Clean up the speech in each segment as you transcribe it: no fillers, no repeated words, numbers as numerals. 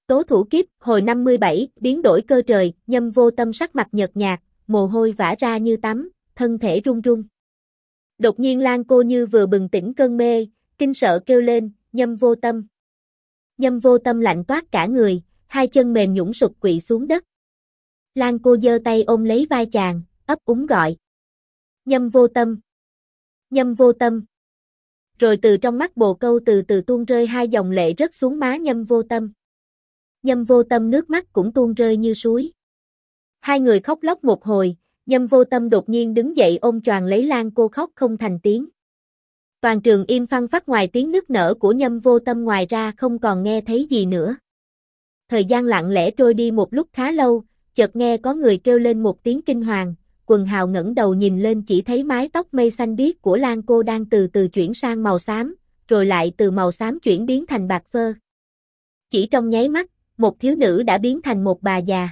Tố thủ kiếp, hồi 57, biến đổi cơ trời, Nhâm Vô Tâm sắc mặt nhợt nhạt, mồ hôi vã ra như tắm, thân thể run run. Đột nhiên Lan Cô Như vừa bừng tỉnh cơn mê, kinh sợ kêu lên, Nhâm Vô Tâm. Nhâm Vô Tâm lạnh toát cả người, hai chân mềm nhũn sụp quỵ xuống đất. Lan Cô giơ tay ôm lấy vai chàng, ấp úng gọi. Nhâm Vô Tâm. Nhâm Vô Tâm. Rồi từ trong mắt bồ câu từ từ tuôn rơi hai dòng lệ rớt xuống má Nhâm Vô Tâm. Nhâm Vô Tâm nước mắt cũng tuôn rơi như suối. Hai người khóc lóc một hồi, Nhâm Vô Tâm đột nhiên đứng dậy ôm choàng lấy Lan Cô khóc không thành tiếng. Toàn trường im phăng phắc, ngoài tiếng nức nở của Nhâm Vô Tâm ngoài ra không còn nghe thấy gì nữa. Thời gian lặng lẽ trôi đi một lúc khá lâu, chợt nghe có người kêu lên một tiếng kinh hoàng, Quần Hào ngẩng đầu nhìn lên chỉ thấy mái tóc mây xanh biếc của Lan Cô đang từ từ chuyển sang màu xám, rồi lại từ màu xám chuyển biến thành bạc phơ. Chỉ trong nháy mắt, một thiếu nữ đã biến thành một bà già.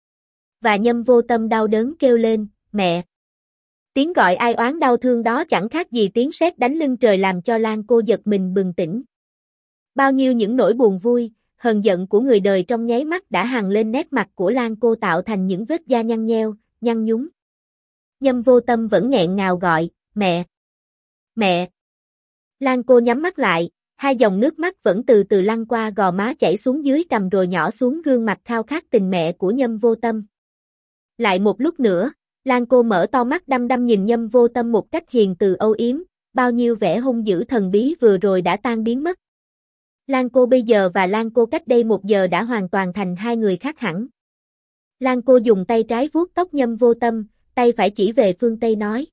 Và Nhâm Vô Tâm đau đớn kêu lên, mẹ. Tiếng gọi ai oán đau thương đó chẳng khác gì tiếng sét đánh lưng trời, làm cho Lan Cô giật mình bừng tỉnh. Bao nhiêu những nỗi buồn vui, hờn giận của người đời trong nháy mắt đã hằn lên nét mặt của Lan Cô, tạo thành những vết da nhăn nheo, nhăn nhúm. Nhâm Vô Tâm vẫn nghẹn ngào gọi, mẹ. Mẹ. Lan Cô nhắm mắt lại, hai dòng nước mắt vẫn từ từ lăn qua gò má chảy xuống dưới cằm rồi nhỏ xuống gương mặt khao khát tình mẹ của Nhâm Vô Tâm. Lại một lúc nữa, Lan Cô mở to mắt đăm đăm nhìn Nhâm Vô Tâm một cách hiền từ âu yếm, bao nhiêu vẻ hung dữ thần bí vừa rồi đã tan biến mất. Lan Cô bây giờ và Lan Cô cách đây một giờ đã hoàn toàn thành hai người khác hẳn. Lan Cô dùng tay trái vuốt tóc Nhâm Vô Tâm, tay phải chỉ về phương Tây nói.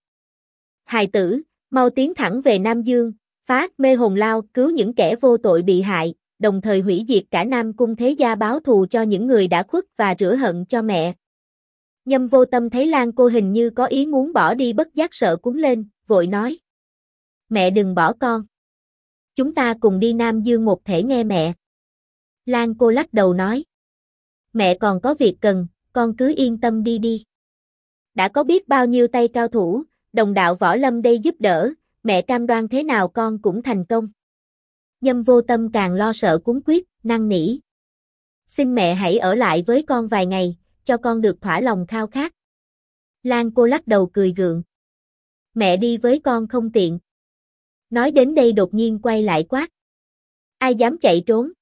Hài tử, mau tiến thẳng về Nam Dương, phá mê hồn lao, cứu những kẻ vô tội bị hại, đồng thời hủy diệt cả Nam Cung thế gia, báo thù cho những người đã khuất và rửa hận cho mẹ. Nhâm Vô Tâm thấy Lan Cô hình như có ý muốn bỏ đi, bất giác sợ cuống lên, vội nói. Mẹ đừng bỏ con. Chúng ta cùng đi Nam Dương một thể nghe mẹ. Lan Cô lắc đầu nói. Mẹ còn có việc cần, con cứ yên tâm đi đi. Đã có biết bao nhiêu tay cao thủ, đồng đạo võ lâm đây giúp đỡ, mẹ cam đoan thế nào con cũng thành công. Nhâm Vô Tâm càng lo sợ cuống quýt, năn nỉ. Xin mẹ hãy ở lại với con vài ngày, cho con được thỏa lòng khao khát. Lan Cô lắc đầu cười gượng. Mẹ đi với con không tiện. Nói đến đây đột nhiên quay lại quát. Ai dám chạy trốn?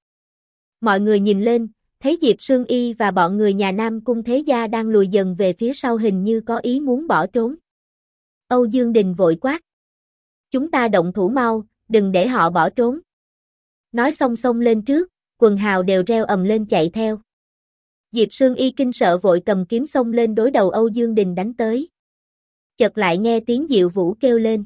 Mọi người nhìn lên, thấy Diệp Sương Y và bọn người nhà Nam Cung thế gia đang lùi dần về phía sau, hình như có ý muốn bỏ trốn. Âu Dương Đình vội quát. Chúng ta động thủ mau, đừng để họ bỏ trốn. Nói xong xông lên trước, quần hào đều reo ầm lên chạy theo. Diệp Sương Y kinh sợ vội cầm kiếm xông lên đối đầu Âu Dương Đình đánh tới. Chợt lại nghe tiếng Diệu Vũ kêu lên.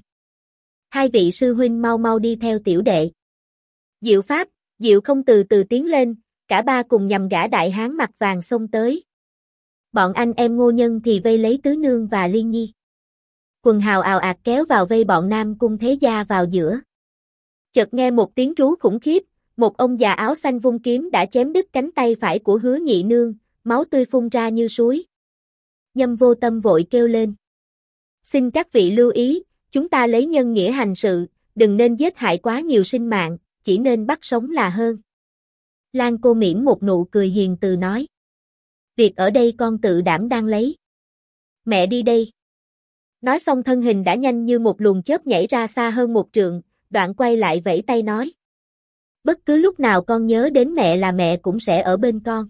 Hai vị sư huynh mau mau đi theo tiểu đệ. Diệu Pháp, Diệu Không từ từ tiến lên, cả ba cùng nhằm gã đại hán mặt vàng xông tới. Bọn anh em Ngô Nhân thì vây lấy Tứ Nương và Liên Nhi. Quần hào ào ạt kéo vào vây bọn Nam Cung thế gia vào giữa. Chợt nghe một tiếng rú khủng khiếp, một ông già áo xanh vung kiếm đã chém đứt cánh tay phải của Hứa Nhị Nương, máu tươi phun ra như suối. Nhâm Vô Tâm vội kêu lên. Xin các vị lưu ý, chúng ta lấy nhân nghĩa hành sự, đừng nên giết hại quá nhiều sinh mạng, chỉ nên bắt sống là hơn. Lan Cô mỉm một nụ cười hiền từ nói. Việc ở đây con tự đảm đang lấy. Mẹ đi đây. Nói xong thân hình đã nhanh như một luồng chớp nhảy ra xa hơn một trượng, đoạn quay lại vẫy tay nói. Bất cứ lúc nào con nhớ đến mẹ là mẹ cũng sẽ ở bên con.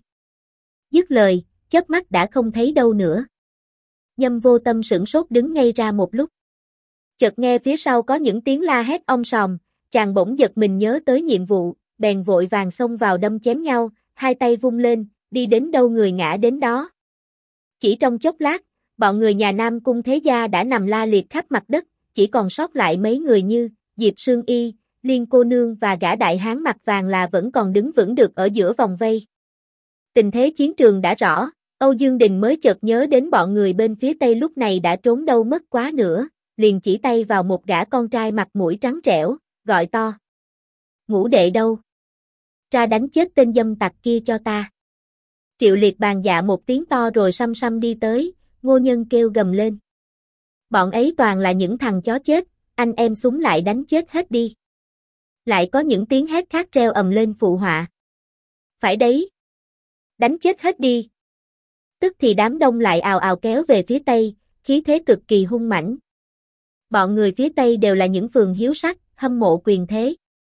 Dứt lời, chớp mắt đã không thấy đâu nữa. Nhâm Vô Tâm sửng sốt đứng ngây ra một lúc. Chợt nghe phía sau có những tiếng la hét om sòm, chàng bỗng giật mình nhớ tới nhiệm vụ, bèn vội vàng xông vào đâm chém nhau, hai tay vung lên, đi đến đâu người ngã đến đó. Chỉ trong chốc lát, bọn người nhà Nam Cung thế gia đã nằm la liệt khắp mặt đất, chỉ còn sót lại mấy người như Diệp Sương Y, Liên cô nương và gã đại hán mặt vàng là vẫn còn đứng vững được ở giữa vòng vây. Tình thế chiến trường đã rõ, Âu Dương Đình mới chợt nhớ đến bọn người bên phía Tây lúc này đã trốn đâu mất quá nữa, liền chỉ tay vào một gã con trai mặt mũi trắng trẻo, gọi to. Ngũ đệ đâu? Ra đánh chết tên dâm tặc kia cho ta. Triệu Liệt bàn dạ một tiếng to rồi xăm xăm đi tới, Ngô Nhân kêu gầm lên. Bọn ấy toàn là những thằng chó chết, anh em súng lại đánh chết hết đi. Lại có những tiếng hét khác reo ầm lên phụ họa. Phải đấy. Đánh chết hết đi. Tức thì đám đông lại ào ào kéo về phía Tây, khí thế cực kỳ hung mãnh. Bọn người phía Tây đều là những phường hiếu sắc, hâm mộ quyền thế.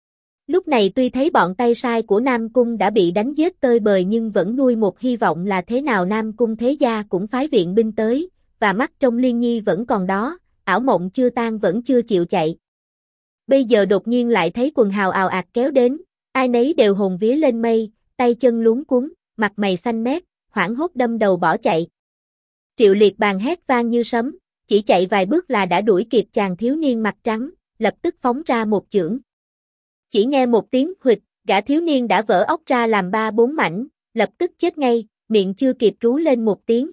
Lúc này tuy thấy bọn tay sai của Nam Cung đã bị đánh giết tơi bời nhưng vẫn nuôi một hy vọng là thế nào Nam Cung thế gia cũng phái viện binh tới, và mắt trong Liên Nhi vẫn còn đó, ảo mộng chưa tan vẫn chưa chịu chạy. Bây giờ đột nhiên lại thấy quần hào ào ạt kéo đến, ai nấy đều hồn vía lên mây, tay chân luống cuống, mặt mày xanh mét, hoảng hốt đâm đầu bỏ chạy. Triệu Liệt Bàn hét vang như sấm, chỉ chạy vài bước là đã đuổi kịp chàng thiếu niên mặt trắng, lập tức phóng ra một chưởng. Chỉ nghe một tiếng huỵch, gã thiếu niên đã vỡ óc ra làm 3-4 mảnh, lập tức chết ngay, miệng chưa kịp rú lên một tiếng.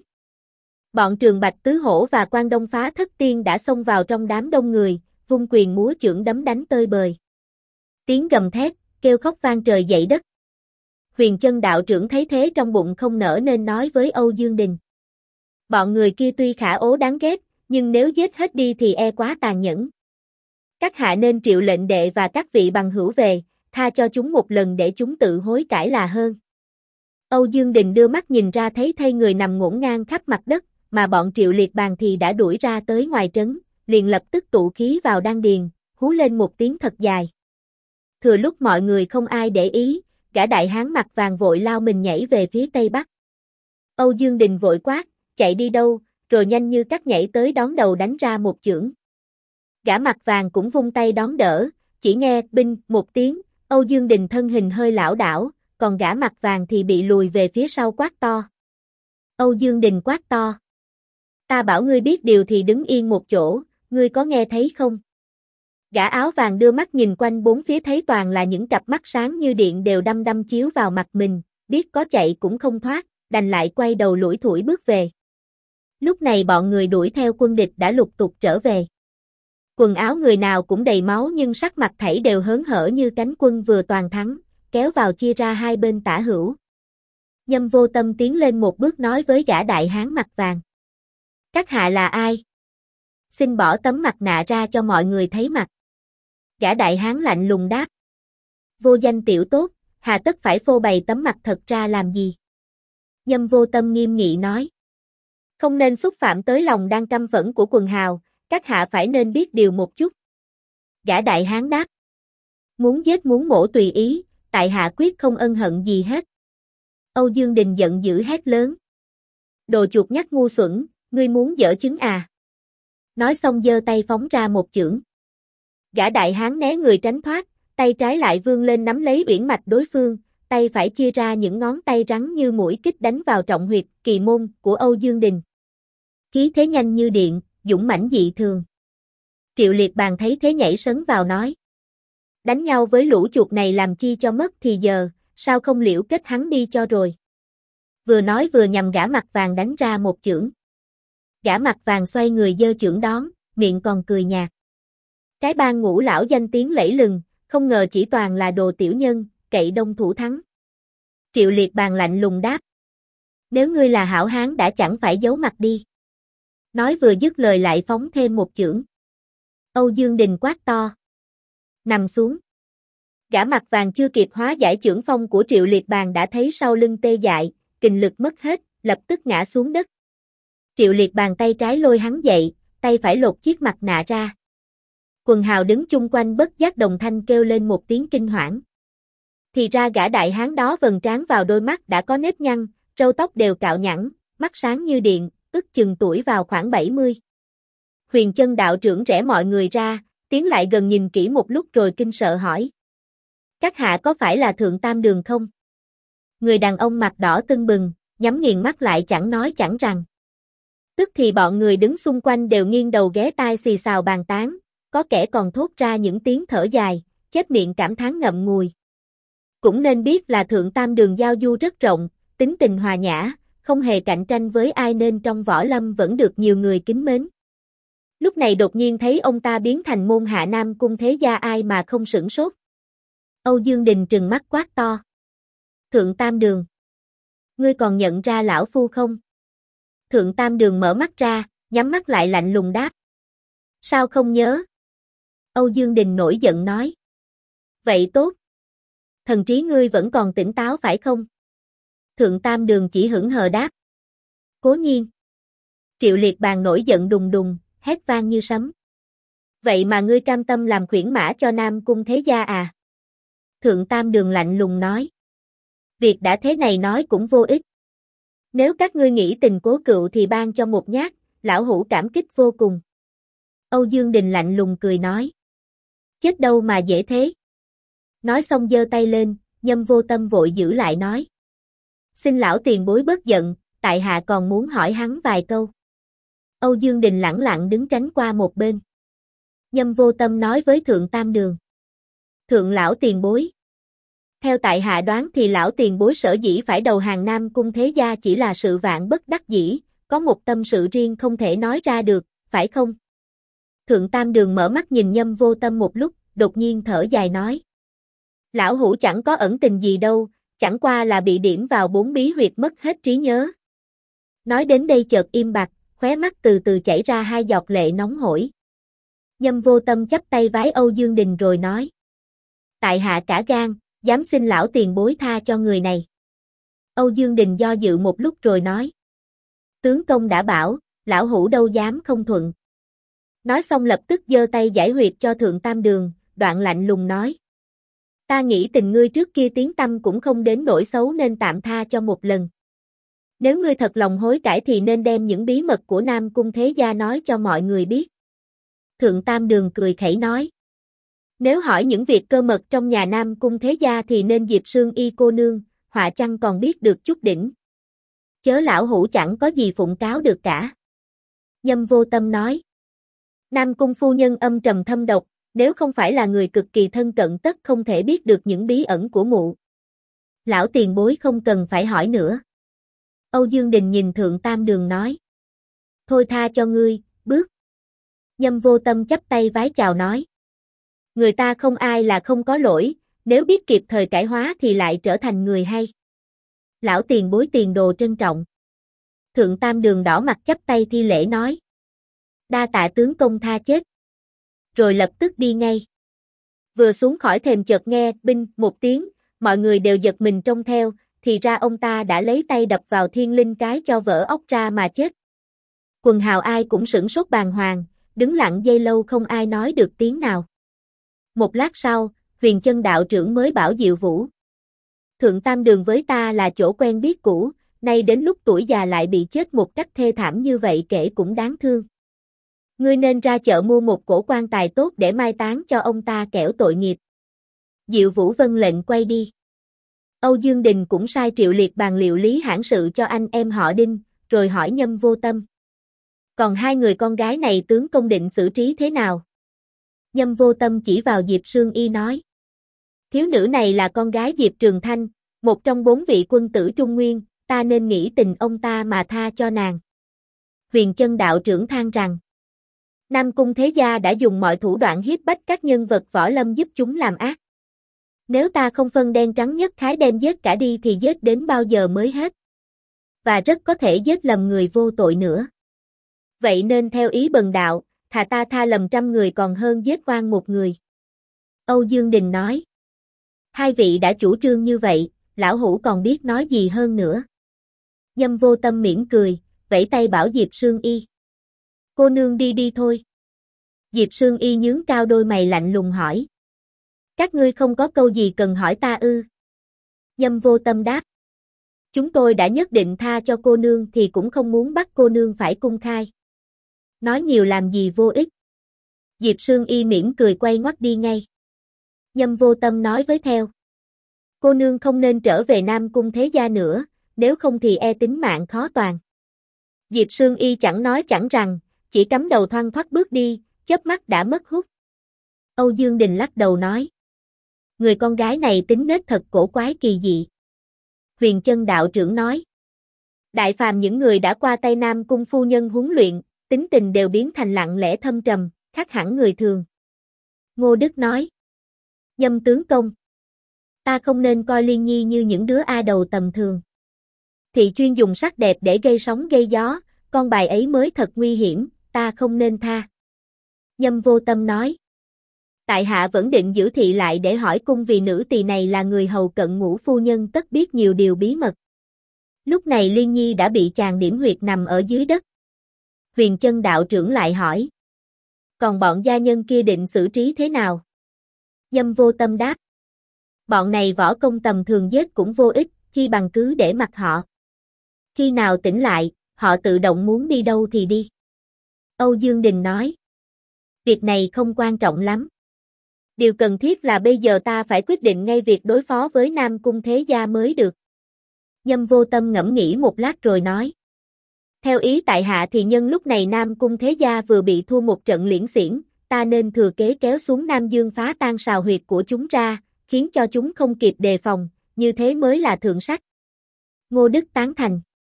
Bọn Trường Bạch Tứ Hổ và Quan Đông Phá Thất Tiên đã xông vào trong đám đông người, vung quyền múa chưởng đấm đánh tơi bời. Tiếng gầm thét, kêu khóc vang trời dậy đất. Huyền Chân đạo trưởng thấy thế trong bụng không nở nên nói với Âu Dương Đình. Bọn người kia tuy khả ố đáng ghét, nhưng nếu giết hết đi thì e quá tàn nhẫn. Các hạ nên triệu lệnh đệ và các vị bằng hữu về, tha cho chúng một lần để chúng tự hối cải là hơn. Âu Dương Đình đưa mắt nhìn ra thấy thây người nằm ngổn ngang khắp mặt đất, mà bọn Triệu Liệt Bàn thì đã đuổi ra tới ngoài trấn, liền lập tức tụ khí vào đan điền, hú lên một tiếng thật dài. Thừa lúc mọi người không ai để ý, gã đại hán mặt vàng vội lao mình nhảy về phía tây bắc. Âu Dương Đình vội quát, chạy đi đâu, rồi nhanh như cắt nhảy tới đón đầu đánh ra một chưởng. Gã mặt vàng cũng vung tay đón đỡ, chỉ nghe binh một tiếng, Âu Dương Đình thân hình hơi lảo đảo, còn gã mặt vàng thì bị lùi về phía sau quát to. Âu Dương Đình quát to. Ta bảo ngươi biết điều thì đứng yên một chỗ, ngươi có nghe thấy không? Gã áo vàng đưa mắt nhìn quanh bốn phía thấy toàn là những cặp mắt sáng như điện đều đăm đăm chiếu vào mặt mình, biết có chạy cũng không thoát, đành lại quay đầu lủi thủi bước về. Lúc này bọn người đuổi theo quân địch đã lục tục trở về. Quần áo người nào cũng đầy máu nhưng sắc mặt thảy đều hớn hở như cánh quân vừa toàn thắng, kéo vào chia ra hai bên tả hữu. Nhâm Vô Tâm tiến lên một bước nói với gã đại hán mặt vàng. Các hạ là ai? Xin bỏ tấm mặt nạ ra cho mọi người thấy mặt. Gã đại hán lạnh lùng đáp. Vô danh tiểu tốt, hà tất phải phô bày tấm mặt thật ra làm gì? Nhâm Vô Tâm nghiêm nghị nói. Không nên xúc phạm tới lòng đang căm phẫn của quần hào, các hạ phải nên biết điều một chút. Gã đại hán đáp. Muốn giết muốn mổ tùy ý, tại hạ quyết không ân hận gì hết. Âu Dương Đình giận dữ hét lớn. Đồ chuột nhắt ngu xuẩn, ngươi muốn dở trứng à? Nói xong giơ tay phóng ra một chưởng. Gã đại hán né người tránh thoát, tay trái lại vươn lên nắm lấy uyển mạch đối phương, tay phải chia ra những ngón tay rắn như mũi kích đánh vào trọng huyệt, kỳ môn của Âu Dương Đình. Khí thế nhanh như điện, dũng mãnh dị thường. Triệu Liệt Bàn thấy thế nhảy sấn vào nói. Đánh nhau với lũ chuột này làm chi cho mất thì giờ, sao không liễu kết hắn đi cho rồi. Vừa nói vừa nhằm gã mặt vàng đánh ra một chưởng. Gã mặt vàng xoay người giơ chưởng đón, miệng còn cười nhạt. Cái bang Ngũ lão danh tiếng lẫy lừng, không ngờ chỉ toàn là đồ tiểu nhân, cậy đông thủ thắng. Triệu Liệt Bàn lạnh lùng đáp. Nếu ngươi là hảo hán đã chẳng phải giấu mặt đi. Nói vừa dứt lời lại phóng thêm một chưởng. Âu Dương Đình quát to. Nằm xuống. Gã mặt vàng chưa kịp hóa giải chưởng phong của Triệu Liệt Bàn đã thấy sau lưng tê dại, kình lực mất hết, lập tức ngã xuống đất. Triệu Liệt Bàn tay trái lôi hắn dậy, tay phải lột chiếc mặt nạ ra. Quần hào đứng chung quanh bất giác đồng thanh kêu lên một tiếng kinh hoảng. Thì ra gã đại hán đó vầng trán vào đôi mắt đã có nếp nhăn, râu tóc đều cạo nhẵn, mắt sáng như điện, ước chừng tuổi vào khoảng 70. Huyền Chân đạo trưởng rẽ mọi người ra, tiến lại gần nhìn kỹ một lúc rồi kinh sợ hỏi. Các hạ có phải là Thượng Tam Đường không? Người đàn ông mặt đỏ tưng bừng, nhắm nghiền mắt lại chẳng nói chẳng rằng. Tức thì bọn người đứng xung quanh đều nghiêng đầu ghé tai xì xào bàn tán, có kẻ còn thốt ra những tiếng thở dài, chép miệng cảm thán ngậm ngùi. Cũng nên biết là Thượng Tam Đường giao du rất rộng, tính tình hòa nhã, không hề cạnh tranh với ai nên trong võ lâm vẫn được nhiều người kính mến. Lúc này đột nhiên thấy ông ta biến thành môn hạ Nam Cung thế gia ai mà không sửng sốt. Âu Dương Đình trừng mắt quát to. Thượng Tam Đường. Ngươi còn nhận ra lão phu không? Thượng Tam Đường mở mắt ra, nhắm mắt lại lạnh lùng đáp. Sao không nhớ? Âu Dương Đình nổi giận nói. Vậy tốt. Thần trí ngươi vẫn còn tỉnh táo phải không? Thượng Tam Đường chỉ hững hờ đáp. Cố nhiên. Triệu Liệt Bàn nổi giận đùng đùng, hét vang như sấm. Vậy mà ngươi cam tâm làm khuyển mã cho Nam Cung Thế Gia à? Thượng Tam Đường lạnh lùng nói. Việc đã thế này nói cũng vô ích. Nếu các ngươi nghĩ tình Cố Cựu thì ban cho một nhát, lão hủ cảm kích vô cùng. Âu Dương Đình lạnh lùng cười nói. Chết đâu mà dễ thế. Nói xong giơ tay lên, Nhâm Vô Tâm vội giữ lại nói. Xin lão tiền bối bớt giận, tại hạ còn muốn hỏi hắn vài câu. Âu Dương Đình lẳng lặng đứng tránh qua một bên. Nhâm Vô Tâm nói với Thượng Tam Đường. Thượng lão tiền bối. Theo tại hạ đoán thì lão tiền bối sở dĩ phải đầu hàng Nam Cung Thế Gia chỉ là sự vạn bất đắc dĩ, có một tâm sự riêng không thể nói ra được, phải không? Thượng Tam Đường mở mắt nhìn Nhâm Vô Tâm một lúc, đột nhiên thở dài nói. Lão hủ chẳng có ẩn tình gì đâu, chẳng qua là bị điểm vào 4 bí huyệt mất hết trí nhớ. Nói đến đây chợt im bặt, khóe mắt từ từ chảy ra 2 giọt lệ nóng hổi. Nhâm Vô Tâm chắp tay vái Âu Dương Đình rồi nói. Tại hạ cả gan, dám xin lão tiền bối tha cho người này. Âu Dương Đình do dự một lúc rồi nói. Tướng công đã bảo, lão hủ đâu dám không thuận. Nói xong lập tức giơ tay giải huyệt cho Thượng Tam Đường, đoạn lạnh lùng nói. Ta nghĩ tình ngươi trước kia tiếng tăm cũng không đến nỗi xấu nên tạm tha cho một lần. Nếu ngươi thật lòng hối cải thì nên đem những bí mật của Nam Cung Thế Gia nói cho mọi người biết. Thượng Tam Đường cười khẩy nói. Nếu hỏi những việc cơ mật trong nhà Nam Cung Thế Gia thì nên Diệp Sương Y cô nương, họa chăng còn biết được chút đỉnh. Chớ lão hủ chẳng có gì phụng cáo được cả. Nhâm Vô Tâm nói. Nam Cung phu nhân âm trầm thâm độc, nếu không phải là người cực kỳ thân cận tất không thể biết được những bí ẩn của mụ. Lão tiền bối không cần phải hỏi nữa. Âu Dương Đình nhìn Thượng Tam Đường nói. Thôi tha cho ngươi, bước. Nhâm Vô Tâm chắp tay vái chào nói. Người ta không ai là không có lỗi, nếu biết kịp thời cải hóa thì lại trở thành người hay. Lão tiền bối tiền đồ trân trọng. Thượng Tam Đường đỏ mặt chắp tay thi lễ nói. Đa tạ tướng công tha chết. Rồi lập tức đi ngay. Vừa xuống khỏi thềm chợt nghe binh một tiếng, mọi người đều giật mình trông theo, thì ra ông ta đã lấy tay đập vào Thiên Linh cái cho vỡ óc ra mà chết. Quần hào ai cũng sửng sốt bàng hoàng, đứng lặng giây lâu không ai nói được tiếng nào. Một lát sau, Huyền Chân đạo trưởng mới bảo Diệu Vũ. Thượng Tam Đường với ta là chỗ quen biết cũ, nay đến lúc tuổi già lại bị chết một cách thê thảm như vậy kể cũng đáng thương. Ngươi nên ra chợ mua một cổ quan tài tốt để mai táng cho ông ta kẻo tội nghiệp. Diệu Vũ vâng lệnh quay đi. Âu Dương Đình cũng sai Triệu Liệt bàn liệu lý hãn sự cho anh em họ Đinh, rồi hỏi Nhâm Vô Tâm. Còn 2 người con gái này tướng công định xử trí thế nào? Nhâm Vô Tâm chỉ vào Diệp Sương Y nói. Thiếu nữ này là con gái Diệp Trường Thanh, một trong 4 vị quân tử Trung Nguyên, ta nên nghĩ tình ông ta mà tha cho nàng. Huyền Chân đạo trưởng than rằng. Nam Cung Thế Gia đã dùng mọi thủ đoạn hiếp bách các nhân vật võ lâm giúp chúng làm ác. Nếu ta không phân đen trắng nhất khái đem giết cả đi thì giết đến bao giờ mới hết. Và rất có thể giết lầm người vô tội nữa. Vậy nên theo ý bần đạo, thà ta tha lầm 100 người còn hơn giết oan một người. Âu Dương Đình nói. 2 vị đã chủ trương như vậy, lão hủ còn biết nói gì hơn nữa. Nhâm Vô Tâm mỉm cười, vẫy tay bảo Diệp Sương Y. Cô nương đi đi thôi. Diệp Sương Y nhướng cao đôi mày lạnh lùng hỏi. Các ngươi không có câu gì cần hỏi ta ư? Nhâm Vô Tâm đáp. Chúng tôi đã nhất định tha cho cô nương thì cũng không muốn bắt cô nương phải cung khai. Nói nhiều làm gì vô ích. Diệp Sương Y mỉm cười quay ngoắt đi ngay. Nhâm Vô Tâm nói với theo. Cô nương không nên trở về Nam Cung Thế Gia nữa, nếu không thì e tính mạng khó toàn. Diệp Sương Y chẳng nói chẳng rằng, chỉ cắm đầu thoăn thoắt bước đi, chớp mắt đã mất hút. Âu Dương Đình lắc đầu nói. Người con gái này tính nết thật cổ quái kỳ dị. Huyền Chân đạo trưởng nói. Đại phàm những người đã qua tay Nam Cung phu nhân huấn luyện, tính tình đều biến thành lặng lẽ thâm trầm, khác hẳn người thường. Ngô Đức nói. Nhâm tướng công. Ta không nên coi Liên Nhi như những đứa a đầu tầm thường. Thị chuyên dùng sắc đẹp để gây sóng gây gió, con bài ấy mới thật nguy hiểm, ta không nên tha. Nhâm Vô Tâm nói. Tại hạ vẫn định giữ thị lại để hỏi cung vì nữ tỳ này là người hầu cận Ngũ phu nhân tất biết nhiều điều bí mật. Lúc này Liên Nhi đã bị chàng điểm huyệt nằm ở dưới đất. Huyền Chân đạo trưởng lại hỏi. Còn bọn gia nhân kia định xử trí thế nào? Nhâm Vô Tâm đáp. Bọn này võ công tầm thường giết cũng vô ích, chi bằng cứ để mặc họ. Khi nào tỉnh lại, họ tự động muốn đi đâu thì đi. Âu Dương Đình nói. Việc này không quan trọng lắm. Điều cần thiết là bây giờ ta phải quyết định ngay việc đối phó với Nam Cung Thế Gia mới được. Nhâm Vô Tâm ngẫm nghĩ một lát rồi nói. Theo ý tại hạ thì nhân lúc này Nam Cung Thế Gia vừa bị thua một trận liễn xiển, ta nên thừa kế kéo xuống Nam Dương phá tan sào huyệt của chúng ra, khiến cho chúng không kịp đề phòng, như thế mới là thượng sách. Ngô Đức tán thành.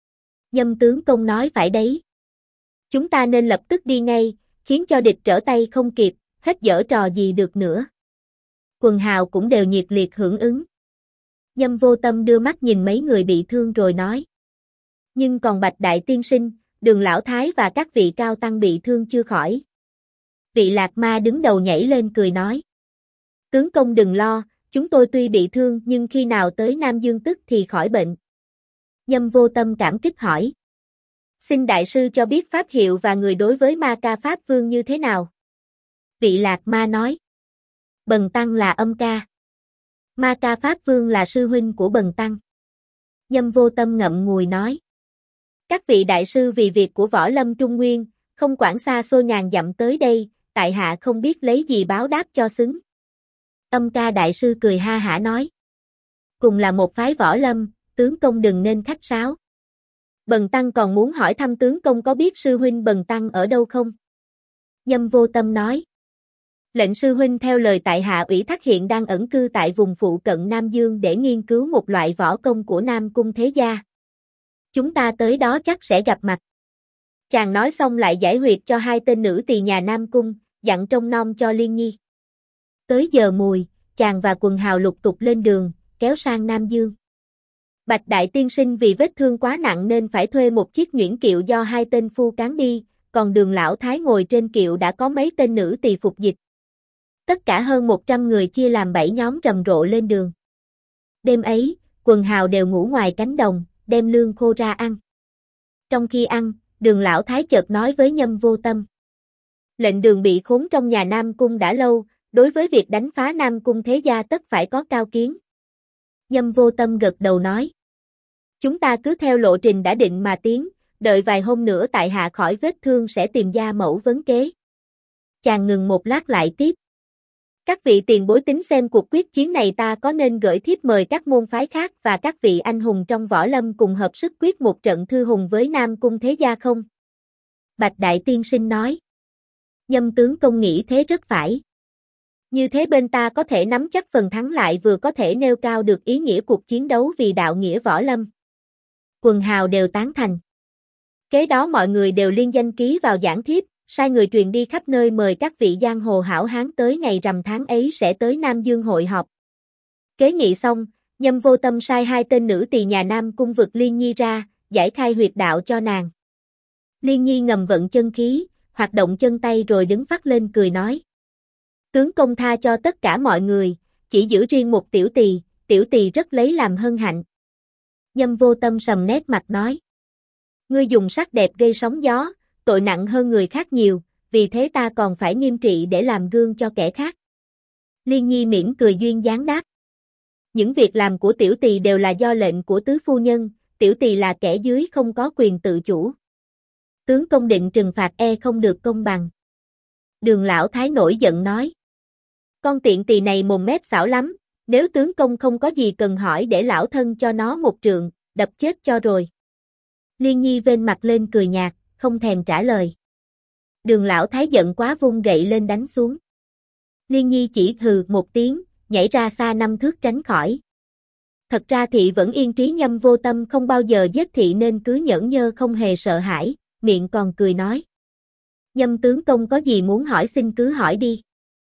Nhâm tướng công nói phải đấy. Chúng ta nên lập tức đi ngay, khiến cho địch trở tay không kịp, hết giở trò gì được nữa. Quần hào cũng đều nhiệt liệt hưởng ứng. Nhâm Vô Tâm đưa mắt nhìn mấy người bị thương rồi nói. Nhưng còn Bạch Đại Tiên Sinh, Đường Lão Thái và các vị cao tăng bị thương chưa khỏi. Vị Lạc Ma đứng đầu nhảy lên cười nói. Tướng công đừng lo, chúng tôi tuy bị thương nhưng khi nào tới Nam Dương tức thì khỏi bệnh. Nhâm Vô Tâm cảm kích hỏi. Xin đại sư cho biết pháp hiệu và người đối với Ma Ca Pháp Vương như thế nào? Vị Lạc Ma nói. Bần tăng là Âm Ca. Ma Ca Pháp Vương là sư huynh của bần tăng. Nhâm Vô Tâm ngậm ngùi nói. Các vị đại sư vì việc của Võ Lâm Trung Nguyên, không quản xa xôi ngàn dặm tới đây, tại hạ không biết lấy gì báo đáp cho xứng. Âm Ca đại sư cười ha hả nói. Cùng là một phái Võ Lâm, tướng công đừng nên khách sáo. Bần tăng còn muốn hỏi thăm tướng công có biết sư huynh bần tăng ở đâu không? Nhâm Vô Tâm nói. Lệnh sư huynh theo lời tại hạ ủy thác hiện đang ẩn cư tại vùng phụ cận Nam Dương để nghiên cứu một loại võ công của Nam Cung Thế Gia. Chúng ta tới đó chắc sẽ gặp mặt. Chàng nói xong lại giải huyệt cho hai tên nữ tỳ nhà Nam Cung, dặn trông nom cho Liên Nhi. Tới giờ mùi, chàng và quần hào lục tục lên đường, kéo sang Nam Dương. Bạch Đại Tiên Sinh vì vết thương quá nặng nên phải thuê một chiếc nhuyễn kiệu do hai tên phu cán đi, còn Đường Lão Thái ngồi trên kiệu đã có mấy tên nữ tỳ phục dịch. Tất cả hơn 100 người chia làm 7 nhóm rầm rộ lên đường. Đêm ấy, quần hào đều ngủ ngoài cánh đồng, đem lương khô ra ăn. Trong khi ăn, Đường Lão Thái chợt nói với Nhâm Vô Tâm. Lệnh Đường bị khốn trong nhà Nam Cung đã lâu, đối với việc đánh phá Nam Cung Thế Gia tất phải có cao kiến. Nhâm Vô Tâm gật đầu nói. Chúng ta cứ theo lộ trình đã định mà tiến, đợi vài hôm nữa tại hạ khỏi vết thương sẽ tìm gia mẫu vấn kế. Chàng ngừng một lát lại tiếp. Các vị tiền bối tính xem cuộc quyết chiến này ta có nên gửi thiếp mời các môn phái khác và các vị anh hùng trong võ lâm cùng hợp sức quyết một trận thư hùng với Nam Cung Thế Gia không? Bạch Đại Tiên Sinh nói. Nhâm tướng công nghĩ thế rất phải. Như thế bên ta có thể nắm chắc phần thắng lại vừa có thể nêu cao được ý nghĩa cuộc chiến đấu vì đạo nghĩa võ lâm. Quần hào đều tán thành. Kế đó mọi người đều liên danh ký vào giảng thiếp, sai người truyền đi khắp nơi mời các vị giang hồ hảo hán tới ngày rằm tháng ấy sẽ tới Nam Dương hội họp. Kế nghị xong, Nhâm Vô Tâm sai hai tên nữ tỳ nhà Nam Cung vực Liên Nhi ra, giải khai huyệt đạo cho nàng. Liên Nhi ngầm vận chân khí, hoạt động chân tay rồi đứng phắt lên cười nói. Tướng công tha cho tất cả mọi người, chỉ giữ riêng một tiểu tỳ rất lấy làm hân hạnh. Nhâm Vô Tâm sầm nét mặt nói. Ngươi dùng sắc đẹp gây sóng gió, tội nặng hơn người khác nhiều, vì thế ta còn phải nghiêm trị để làm gương cho kẻ khác. Liên Nhi mỉm cười duyên dáng đáp. Những việc làm của tiểu tỳ đều là do lệnh của tứ phu nhân, tiểu tỳ là kẻ dưới không có quyền tự chủ. Tướng công định trừng phạt không được công bằng. Đường Lão Thái nổi giận nói. Con tiện tỳ này mồm mép xảo lắm, nếu tướng công không có gì cần hỏi để lão thân cho nó một trượng, đập chết cho rồi. Liên Nhi vênh mặt lên cười nhạt, không thèm trả lời. Đường Lão Thái giận quá vung gậy lên đánh xuống. Liên Nhi chỉ hừ một tiếng, nhảy ra xa 5 thước tránh khỏi. Thật ra thị vẫn yên trí Nhâm Vô Tâm không bao giờ giết thị nên cứ nhẫn nhơ không hề sợ hãi, miệng còn cười nói. Nhâm tướng công có gì muốn hỏi xin cứ hỏi đi.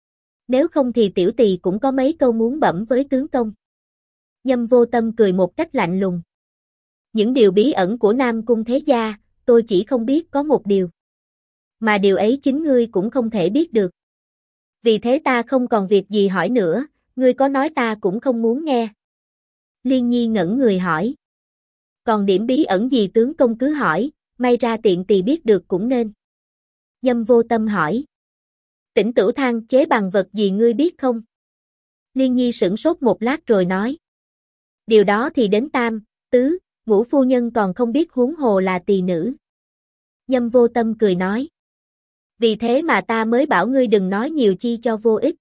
Nếu không thì tiểu tỳ cũng có mấy câu muốn bẩm với tướng công. Nhâm Vô Tâm cười một cách lạnh lùng. Những điều bí ẩn của Nam Cung Thế Gia, tôi chỉ không biết có một điều. Mà điều ấy chính ngươi cũng không thể biết được. Vì thế ta không còn việc gì hỏi nữa, ngươi có nói ta cũng không muốn nghe. Liên Nhi ngẩn người hỏi. Còn điểm bí ẩn gì tướng công cứ hỏi, may ra tiện tỳ biết được cũng nên. Nhâm Vô Tâm hỏi. Tĩnh Tửu Thang chế bằng vật gì ngươi biết không? Liên Nhi sửng sốt một lát rồi nói. Điều đó thì đến tam, tứ, ngũ phu nhân còn không biết huống hồ là tỳ nữ. Nhâm Vô Tâm cười nói. Vì thế mà ta mới bảo ngươi đừng nói nhiều chi cho vô ích.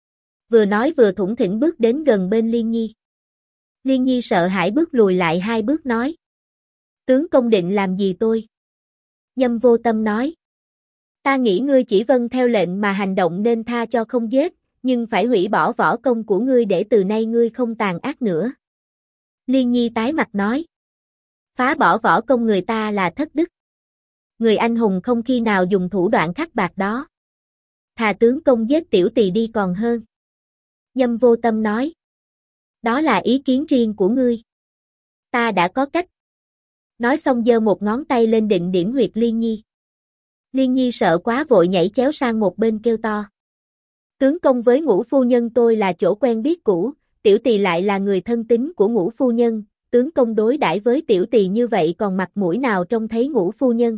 Vừa nói vừa thủng thỉnh bước đến gần bên Liên Nhi. Liên Nhi sợ hãi bước lùi lại 2 bước nói. Tướng công định làm gì tôi? Nhâm Vô Tâm nói. Ta nghĩ ngươi chỉ vâng theo lệnh mà hành động nên tha cho không giết, nhưng phải hủy bỏ võ công của ngươi để từ nay ngươi không tàn ác nữa. Liên Nhi tái mặt nói. Phá bỏ võ công người ta là thất đức. Người anh hùng không khi nào dùng thủ đoạn khắc bạc đó. Thà tướng công giết tiểu tỳ đi còn hơn. Nhâm Vô Tâm nói. Đó là ý kiến riêng của ngươi. Ta đã có cách. Nói xong giơ một ngón tay lên định điểm huyệt Liên Nhi. Liên Nhi sợ quá vội nhảy chéo sang một bên kêu to. Tướng công với ngũ phu nhân tôi là chỗ quen biết cũ, tiểu tỳ lại là người thân tín của ngũ phu nhân, tướng công đối đãi với tiểu tỳ như vậy còn mặt mũi nào trông thấy ngũ phu nhân.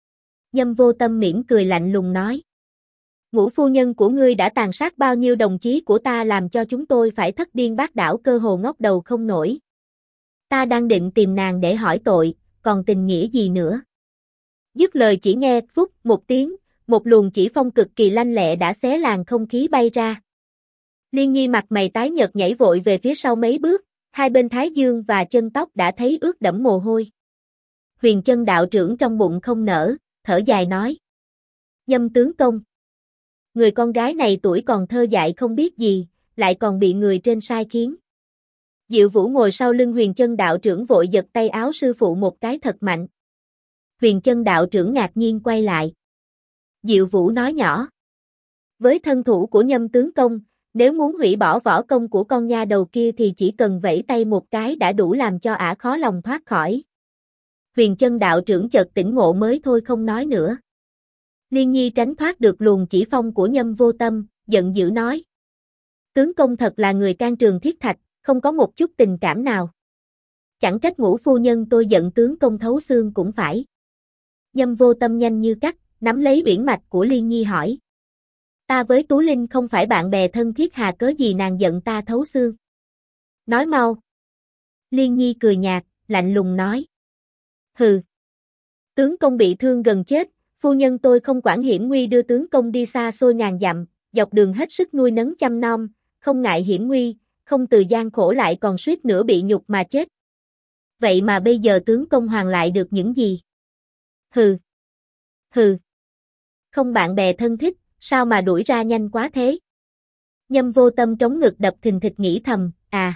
Nhâm Vô Tâm mỉm cười lạnh lùng nói. Ngũ phu nhân của ngươi đã tàn sát bao nhiêu đồng chí của ta làm cho chúng tôi phải thất điên bát đảo cơ hồ ngóc đầu không nổi. Ta đang định tìm nàng để hỏi tội, còn tình nghĩa gì nữa. Dứt lời chỉ nghe phúc một tiếng, một luồng chỉ phong cực kỳ lanh lẹ đã xé làn không khí bay ra. Liên Nhi mặt mày tái nhợt nhảy vội về phía sau mấy bước, hai bên thái dương và chân tóc đã thấy ướt đẫm mồ hôi. Huyền Chân đạo trưởng trong bụng không nở, thở dài nói. Nhâm tướng công. Người con gái này tuổi còn thơ dại không biết gì, lại còn bị người trên sai khiến. Diệu Vũ ngồi sau lưng Huyền Chân đạo trưởng vội giật tay áo sư phụ một cái thật mạnh. Huyền Chân đạo trưởng ngạc nhiên quay lại. Diệu Vũ nói nhỏ. Với thân thủ của Nhâm tướng công, nếu muốn hủy bỏ võ công của con nha đầu kia thì chỉ cần vẫy tay một cái đã đủ làm cho ả khó lòng thoát khỏi. Huyền Chân đạo trưởng chợt tỉnh ngộ mới thôi không nói nữa. Liên Nhi tránh thoát được luồng chỉ phong của Nhâm Vô Tâm, giận dữ nói. Tướng công thật là người can trường thiết thạch, không có một chút tình cảm nào. Chẳng trách ngũ phu nhân tôi giận tướng công thấu xương cũng phải. Nhâm Vô Tâm nhanh như cắt, nắm lấy uyển mạch của Liên Nhi hỏi. Ta với Tú Linh không phải bạn bè thân thiết hà cớ gì nàng giận ta thấu xương. Nói mau. Liên Nhi cười nhạt, lạnh lùng nói. Hừ. Tướng công bị thương gần chết, phu nhân tôi không quản hiểm nguy đưa tướng công đi xa xôi ngàn dặm, dọc đường hết sức nuôi nấng chăm nom, không ngại hiểm nguy, không từ gian khổ lại còn suýt nữa bị nhục mà chết. Vậy mà bây giờ tướng công hoàn lại được những gì? Hừ. Hừ. Không bạn bè thân thích, sao mà đuổi ra nhanh quá thế? Nhâm Vô Tâm trống ngực đập thình thịch nghĩ thầm, à.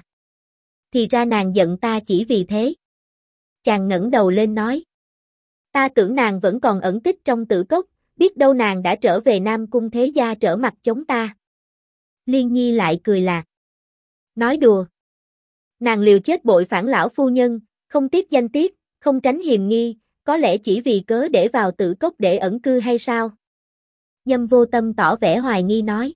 Thì ra nàng giận ta chỉ vì thế. Chàng ngẩng đầu lên nói. Ta tưởng nàng vẫn còn ẩn tích trong Tử Cốc, biết đâu nàng đã trở về Nam Cung Thế Gia trở mặt chống ta. Liên Nhi lại cười lạc. Nói đùa. Nàng liều chết bội phản lão phu nhân, không tiếc danh tiết, không tránh hiềm nghi, có lẽ chỉ vì cớ để vào Tử Cốc để ẩn cư hay sao? Nhâm Vô Tâm tỏ vẻ hoài nghi nói.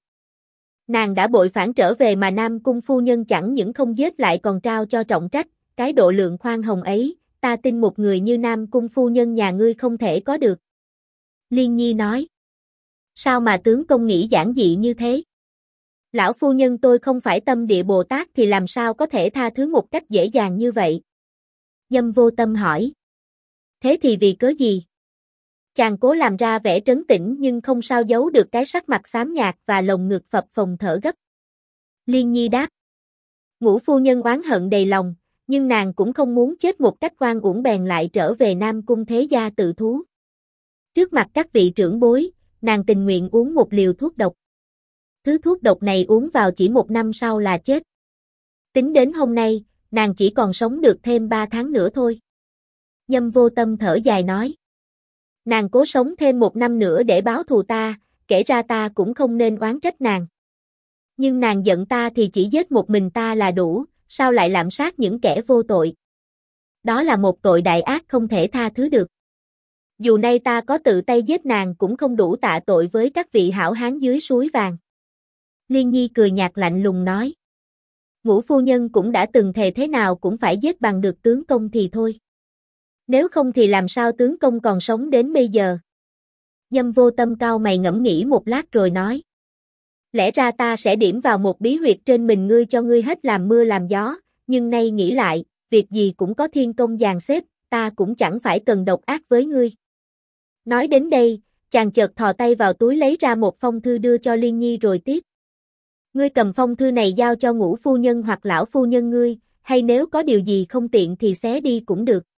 Nàng đã bội phản trở về mà Nam Cung phu nhân chẳng những không giết lại còn trao cho trọng trách, cái độ lượng khoan hồng ấy, ta tin một người như Nam Cung phu nhân nhà ngươi không thể có được. Liên Nhi nói. Sao mà tướng công nghĩ giản dị như thế? Lão phu nhân tôi không phải tâm địa Bồ Tát thì làm sao có thể tha thứ một cách dễ dàng như vậy? Nhâm Vô Tâm hỏi. Thế thì vì cớ gì? Chàng cố làm ra vẻ trấn tĩnh nhưng không sao giấu được cái sắc mặt xám nhạt và lồng ngực phập phồng thở gấp. Liên Nhi đáp. Ngũ phu nhân oán hận đầy lòng, nhưng nàng cũng không muốn chết một cách oan uổng bèn lại trở về Nam Cung Thế Gia tự thú. Trước mặt các vị trưởng bối, nàng tình nguyện uống một liều thuốc độc. Thứ thuốc độc này uống vào chỉ 1 năm sau là chết. Tính đến hôm nay, nàng chỉ còn sống được thêm 3 tháng nữa thôi. Nhâm Vô Tâm thở dài nói. Nàng cố sống thêm 1 năm nữa để báo thù ta, kể ra ta cũng không nên oán trách nàng. Nhưng nàng giận ta thì chỉ giết một mình ta là đủ, sao lại lạm sát những kẻ vô tội? Đó là một tội đại ác không thể tha thứ được. Dù nay ta có tự tay giết nàng cũng không đủ tạ tội với các vị hảo hán dưới suối vàng. Liên Nhi cười nhạt lạnh lùng nói. Ngũ phu nhân cũng đã từng thề thế nào cũng phải giết bằng được tướng công thì thôi. Nếu không thì làm sao tướng công còn sống đến bây giờ? Nhâm Vô Tâm cau mày ngẫm nghĩ một lát rồi nói. Lẽ ra ta sẽ điểm vào một bí huyệt trên mình ngươi cho ngươi hết làm mưa làm gió, nhưng nay nghĩ lại, việc gì cũng có thiên công dàn xếp, ta cũng chẳng phải cần độc ác với ngươi. Nói đến đây, chàng chợt thò tay vào túi lấy ra một phong thư đưa cho Liên Nhi rồi tiếp. Ngươi cầm phong thư này giao cho Ngũ phu nhân hoặc lão phu nhân ngươi, hay nếu có điều gì không tiện thì xé đi cũng được.